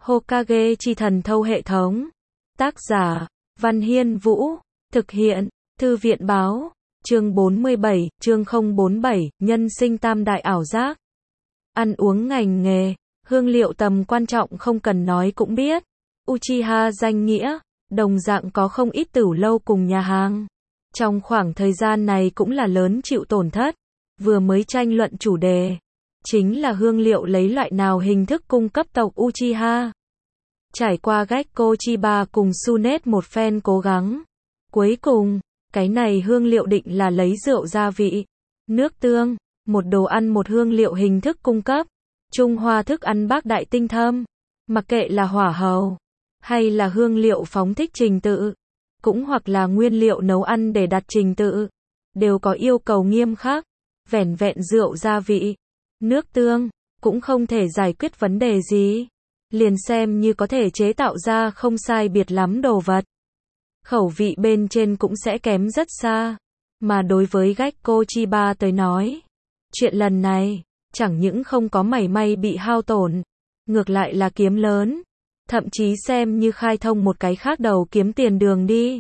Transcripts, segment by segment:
Hokage chi thần thâu hệ thống. Tác giả, Văn Hiên Vũ. Thực hiện, Thư viện Báo. Chương 47, chương 047, nhân sinh tam đại ảo giác. Ăn uống ngành nghề, hương liệu tầm quan trọng không cần nói cũng biết. Uchiha danh nghĩa, đồng dạng có không ít tửu lâu cùng nhà hàng. Trong khoảng thời gian này cũng là lớn chịu tổn thất. Vừa mới tranh luận chủ đề, chính là hương liệu lấy loại nào hình thức cung cấp tộc Uchiha. Trải qua Gekko Chiba cùng Tsunade một phen cố gắng. Cuối cùng, cái này hương liệu định là lấy rượu gia vị, nước tương, một đồ ăn một hương liệu hình thức cung cấp. Trung Hoa thức ăn bác đại tinh thâm, mặc kệ là hỏa hầu, hay là hương liệu phóng thích trình tự, cũng hoặc là nguyên liệu nấu ăn để đặt trình tự, đều có yêu cầu nghiêm khắc. Vẻn vẹn rượu gia vị, nước tương, cũng không thể giải quyết vấn đề gì. Liền xem như có thể chế tạo ra không sai biệt lắm đồ vật, khẩu vị bên trên cũng sẽ kém rất xa. Mà đối với Gekko Chiba tới nói, chuyện lần này, chẳng những không có mảy may bị hao tổn, ngược lại là kiếm lớn. Thậm chí xem như khai thông một cái khác đầu kiếm tiền đường đi.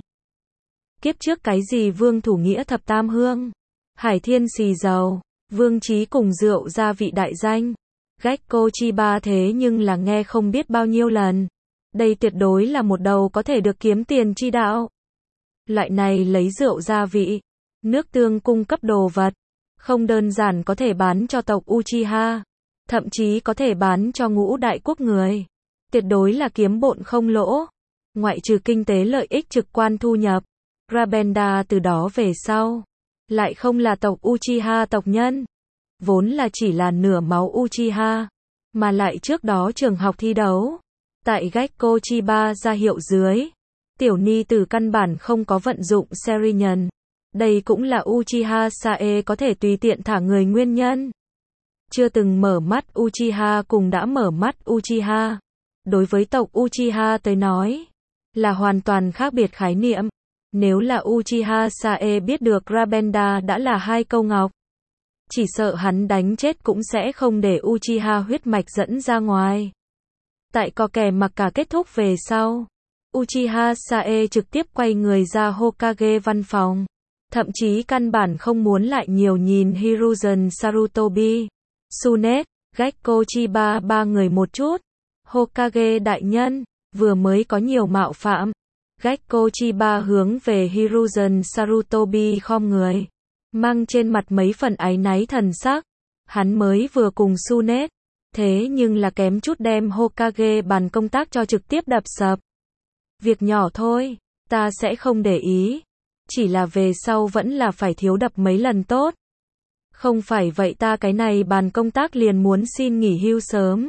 Kiếp trước cái gì vương thủ nghĩa thập tam hương, hải thiên xì dầu, vương trí cùng rượu gia vị đại danh. Gekko Chiba thế nhưng là nghe không biết bao nhiêu lần. Đây tuyệt đối là một đầu có thể được kiếm tiền chi đạo. Loại này lấy rượu gia vị, nước tương cung cấp đồ vật, không đơn giản có thể bán cho tộc Uchiha, thậm chí có thể bán cho ngũ đại quốc người. Tuyệt đối là kiếm bộn không lỗ. Ngoại trừ kinh tế lợi ích trực quan thu nhập, Rabenda từ đó về sau lại không là tộc Uchiha tộc nhân, vốn là chỉ là nửa máu Uchiha, mà lại trước đó trường học thi đấu, tại Gekko Chiba ra hiệu dưới, tiểu ni tử căn bản không có vận dụng Serinhân. Đây cũng là Uchiha Sae có thể tùy tiện thả người nguyên nhân. Chưa từng mở mắt Uchiha cùng đã mở mắt Uchiha, đối với tộc Uchiha tới nói, là hoàn toàn khác biệt khái niệm. Nếu là Uchiha Sae biết được Rabenda đã là hai câu ngọc, chỉ sợ hắn đánh chết cũng sẽ không để Uchiha huyết mạch dẫn ra ngoài. Tại co kè mặc cả kết thúc về sau, Uchiha Sae trực tiếp quay người ra Hokage văn phòng. Thậm chí căn bản không muốn lại nhiều nhìn Hiruzen Sarutobi, Tsunade, Gekko Chiba ba người một chút. Hokage đại nhân, vừa mới có nhiều mạo phạm. Gekko Chiba hướng về Hiruzen Sarutobi khom người, mang trên mặt mấy phần áy náy thần sắc. Hắn mới vừa cùng Tsunade, thế nhưng là kém chút đem Hokage bàn công tác cho trực tiếp đập sập. Việc nhỏ thôi, ta sẽ không để ý. Chỉ là về sau vẫn là phải thiếu đập mấy lần tốt. Không phải vậy ta cái này bàn công tác liền muốn xin nghỉ hưu sớm.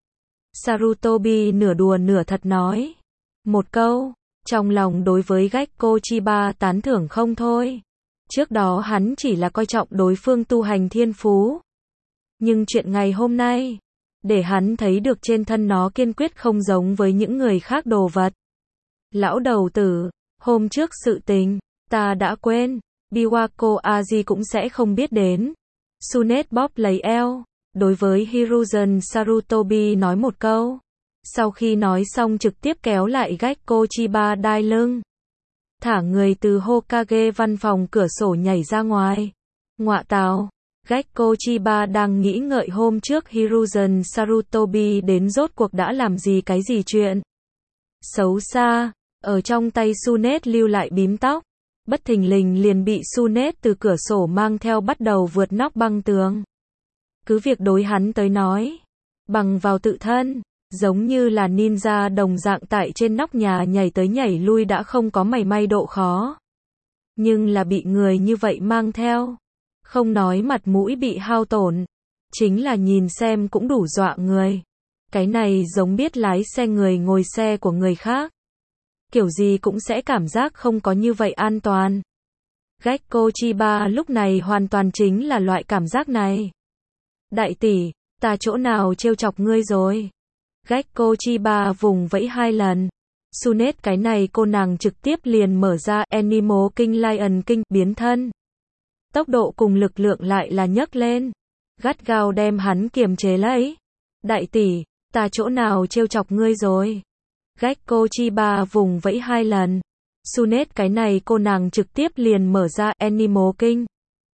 Sarutobi nửa đùa nửa thật nói một câu, trong lòng đối với Gekko Chiba tán thưởng không thôi. Trước đó hắn chỉ là coi trọng đối phương tu hành thiên phú. Nhưng chuyện ngày hôm nay, để hắn thấy được trên thân nó kiên quyết không giống với những người khác đồ vật. Lão đầu tử, hôm trước sự tình, ta đã quên, Biwako Aji cũng sẽ không biết đến. Tsunade bóp lấy eo, đối với Hiruzen Sarutobi nói một câu. Sau khi nói xong trực tiếp kéo lại Gekko Chiba đai lưng, thả người từ Hokage văn phòng cửa sổ nhảy ra ngoài. Ngọa tào, Gekko Chiba đang nghĩ ngợi hôm trước Hiruzen Sarutobi đến rốt cuộc đã làm gì cái gì chuyện xấu xa, ở trong tay Tsunade lưu lại bím tóc. Bất thình lình liền bị Tsunade từ cửa sổ mang theo bắt đầu vượt nóc băng tường. Cứ việc đối hắn tới nói, bằng vào tự thân, giống như là ninja đồng dạng tại trên nóc nhà nhảy tới nhảy lui đã không có mảy may độ khó. Nhưng là bị người như vậy mang theo, không nói mặt mũi bị hao tổn, chính là nhìn xem cũng đủ dọa người. Cái này giống biết lái xe người ngồi xe của người khác, kiểu gì cũng sẽ cảm giác không có như vậy an toàn. Gekko Chiba lúc này hoàn toàn chính là loại cảm giác này. Đại tỷ, ta chỗ nào trêu chọc ngươi rồi? Gekko Chiba vùng vẫy 2 lần. Tsunade cái này cô nàng trực tiếp liền mở ra Animal King Lion King biến thân. Tốc độ cùng lực lượng lại là nhấc lên, gắt gao đem hắn kiềm chế lấy. Đại tỷ, Ta chỗ nào trêu chọc ngươi rồi? Gecko Chiba vùng vẫy 2 lần. Sunet cái này cô nàng trực tiếp liền mở ra Animal King.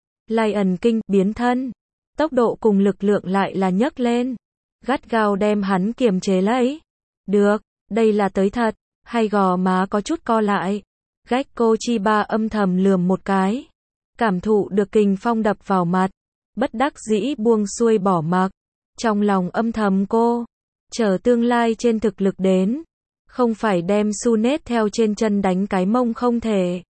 Lion King, biến thân. Tốc độ cùng lực lượng lại là nhấc lên. Gắt gao đem hắn kiềm chế lấy. Được, đây là tới thật. Hay gò má có chút co lại. Gecko Chiba âm thầm lườm một cái. Cảm thụ được kình phong đập vào mặt. Bất đắc dĩ buông xuôi bỏ mặc. Trong lòng âm thầm cô. Chờ tương lai trên thực lực đến. Không phải đem Sunet theo trên chân đánh cái mông không thể.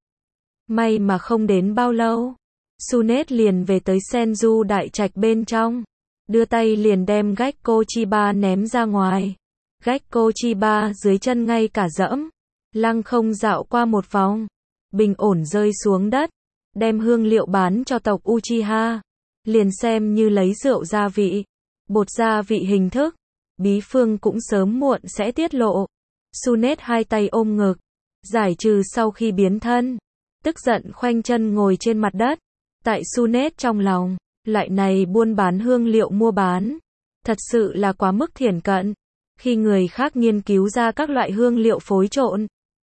May mà không đến bao lâu. Sunet liền về tới Senju đại trạch bên trong. Đưa tay liền đem Gecko Chiba ném ra ngoài. Gecko Chiba dưới chân ngay cả dẫm. Lăng không dạo qua một vòng. Bình ổn rơi xuống đất. Đem hương liệu bán cho tộc Uchiha. Liền xem như lấy rượu gia vị. Bột gia vị hình thức. Bí phương cũng sớm muộn sẽ tiết lộ. Sunet hai tay ôm ngực. Giải trừ sau khi biến thân. Tức giận khoanh chân ngồi trên mặt đất. Tại Sunet trong lòng. Loại này buôn bán hương liệu mua bán. Thật sự là quá mức thiển cận. Khi người khác nghiên cứu ra các loại hương liệu phối trộn.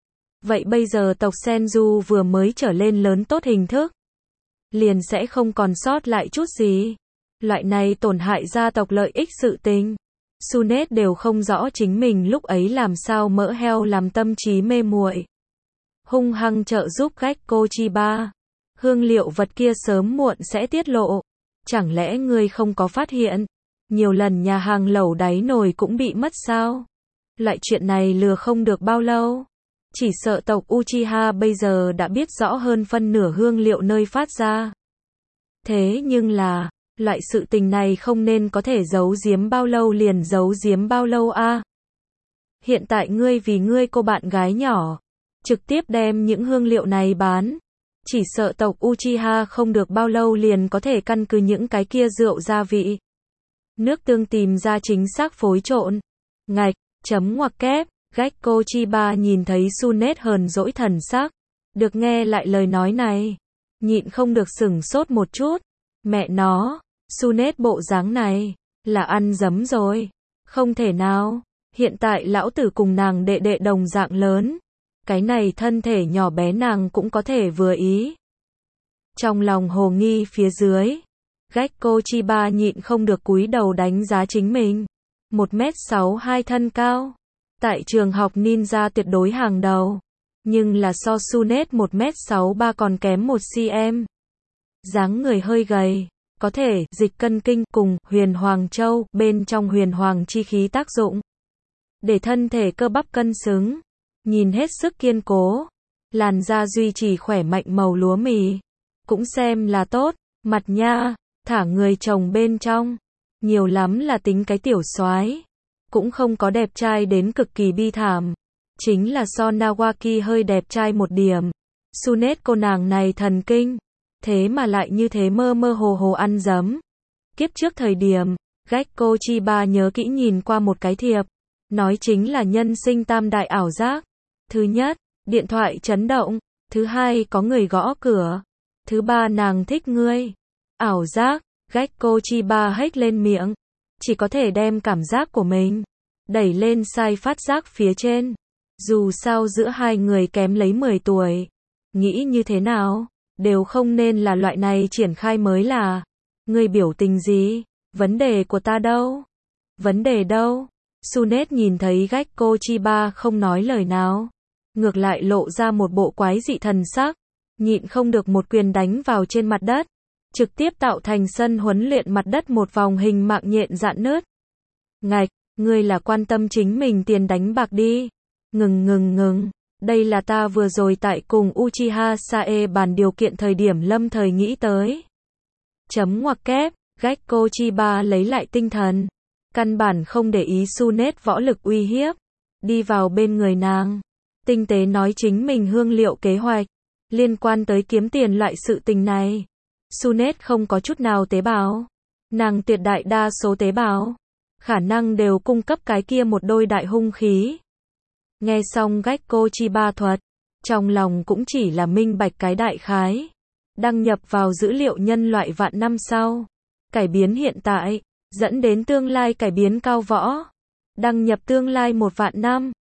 Vậy bây giờ tộc Senju vừa mới trở lên lớn tốt hình thức. Liền sẽ không còn sót lại chút gì. Loại này tổn hại gia tộc lợi ích sự tình. Sunet đều không rõ chính mình lúc ấy làm sao mỡ heo làm tâm trí mê muội. Hung hăng trợ giúp Gecko Chiba. Hương liệu vật kia sớm muộn sẽ tiết lộ. Chẳng lẽ ngươi không có phát hiện? Nhiều lần nhà hàng lẩu đáy nồi cũng bị mất sao? Loại chuyện này lừa không được bao lâu. Chỉ sợ tộc Uchiha bây giờ đã biết rõ hơn phân nửa hương liệu nơi phát ra. Thế nhưng là, loại sự tình này không nên có thể giấu giếm bao lâu liền giấu giếm bao lâu a. Hiện tại ngươi vì ngươi cô bạn gái nhỏ, trực tiếp đem những hương liệu này bán. Chỉ sợ tộc Uchiha không được bao lâu liền có thể căn cứ những cái kia rượu gia vị. Nước tương tìm ra chính xác phối trộn. Ngạch, chấm ngoặc kép. Gecko Chiba nhìn thấy Sunet hờn dỗi thần sắc. Được nghe lại lời nói này. Nhịn không được sửng sốt một chút. Mẹ nó, Sunet bộ dáng này, là ăn dấm rồi. Không thể nào, hiện tại lão tử cùng nàng đệ đệ đồng dạng lớn. Cái này thân thể nhỏ bé nàng cũng có thể vừa ý. Trong lòng hồ nghi phía dưới. Gecko Chiba nhịn không được cúi đầu đánh giá chính mình. 1m62 thân cao. Tại trường học ninja tuyệt đối hàng đầu. Nhưng là so Sunet 1m63 còn kém 1cm. Dáng người hơi gầy. Có thể dịch cân kinh cùng huyền hoàng châu bên trong huyền hoàng chi khí tác dụng. Để thân thể cơ bắp cân xứng. Nhìn hết sức kiên cố. Làn da duy trì khỏe mạnh màu lúa mì. Cũng xem là tốt. Mặt nha, thả người chồng bên trong. Nhiều lắm là tính cái tiểu soái. Cũng không có đẹp trai đến cực kỳ bi thảm. Chính là so Nawaki hơi đẹp trai một điểm. Sunet cô nàng này thần kinh. Thế mà lại như thế mơ mơ hồ hồ ăn dấm. Kiếp trước thời điểm, Gecko Chiba nhớ kỹ nhìn qua một cái thiệp. Nói chính là nhân sinh tam đại ảo giác. Thứ nhất, điện thoại chấn động. Thứ hai, có người gõ cửa. Thứ ba, nàng thích ngươi. Ảo giác, Gecko Chiba hét lên miệng. Chỉ có thể đem cảm giác của mình đẩy lên sai phát giác phía trên. Dù sao giữa hai người kém lấy 10 tuổi. Nghĩ như thế nào? Đều không nên là loại này triển khai mới là. Ngươi biểu tình gì? Vấn đề của ta đâu? Vấn đề đâu? Sunet nhìn thấy Gecko Chiba không nói lời nào. Ngược lại lộ ra một bộ quái dị thần sắc. Nhịn không được một quyền đánh vào trên mặt đất. Trực tiếp tạo thành sân huấn luyện mặt đất một vòng hình mạng nhện dạn nứt. Ngạch, ngươi là quan tâm chính mình tiền đánh bạc đi. Ngừng. Đây là ta vừa rồi tại cùng Uchiha Sae bàn điều kiện thời điểm lâm thời nghĩ tới. Chấm ngoặc kép, Gecko Chiba lấy lại tinh thần. Căn bản không để ý Sunet võ lực uy hiếp. Đi vào bên người nàng. Tinh tế nói chính mình hương liệu kế hoạch. Liên quan tới kiếm tiền loại sự tình này. Sunet không có chút nào tế bào. Nàng tuyệt đại đa số tế bào. Khả năng đều cung cấp cái kia một đôi đại hung khí. Nghe xong Gecko Chiba thuật. Trong lòng cũng chỉ là minh bạch cái đại khái. Đăng nhập vào dữ liệu nhân loại vạn năm sau. Cải biến hiện tại. Dẫn đến tương lai cải biến cao võ. Đăng nhập tương lai 1 vạn năm.